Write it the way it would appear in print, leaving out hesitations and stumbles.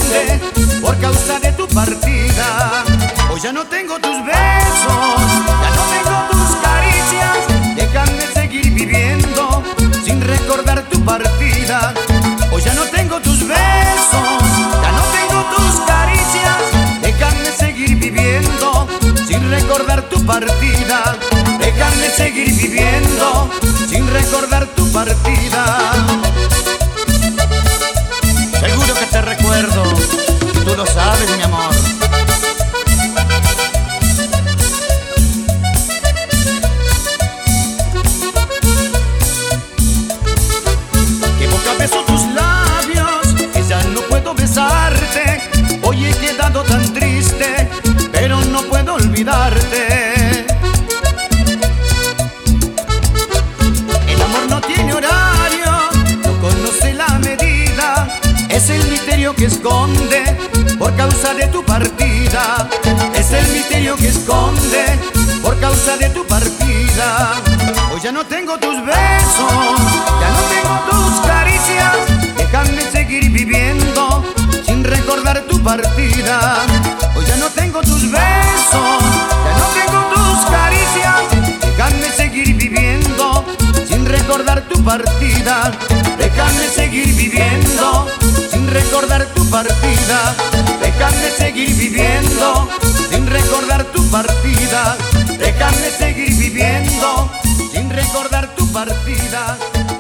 esconde por causa de tu partida. Hoy ya no tengo tus besos, ya no tengo tus caricias. Déjame seguir viviendo sin recordar tu partida. Hoy ya no tengo tus besos, ya no tengo tus caricias. Déjame seguir viviendo sin recordar tu partida. Déjame seguir viviendo sin recordar tu partida. Seguro que te recuerdo, tú lo sabes, mi amor. Que boca beso tus labios, que ya no puedo besarte. Hoy he quedado tan triste, pero no puedo olvidarte. El amor no tiene horario, no conoce la medida. Es el misterio que esconde por causa de tu partida. Es el misterio que esconde por causa de tu partida. Hoy ya no tengo tus besos, ya no tengo tus caricias. Déjame seguir viviendo sin recordar tu partida. Hoy ya no tengo tus besos, ya no tengo tus caricias. Déjame seguir viviendo sin recordar tu partida. Déjame seguir viviendo sin recordar tu partida. Déjame seguir viviendo sin recordar tu partida. Déjame seguir viviendo sin recordar tu partida.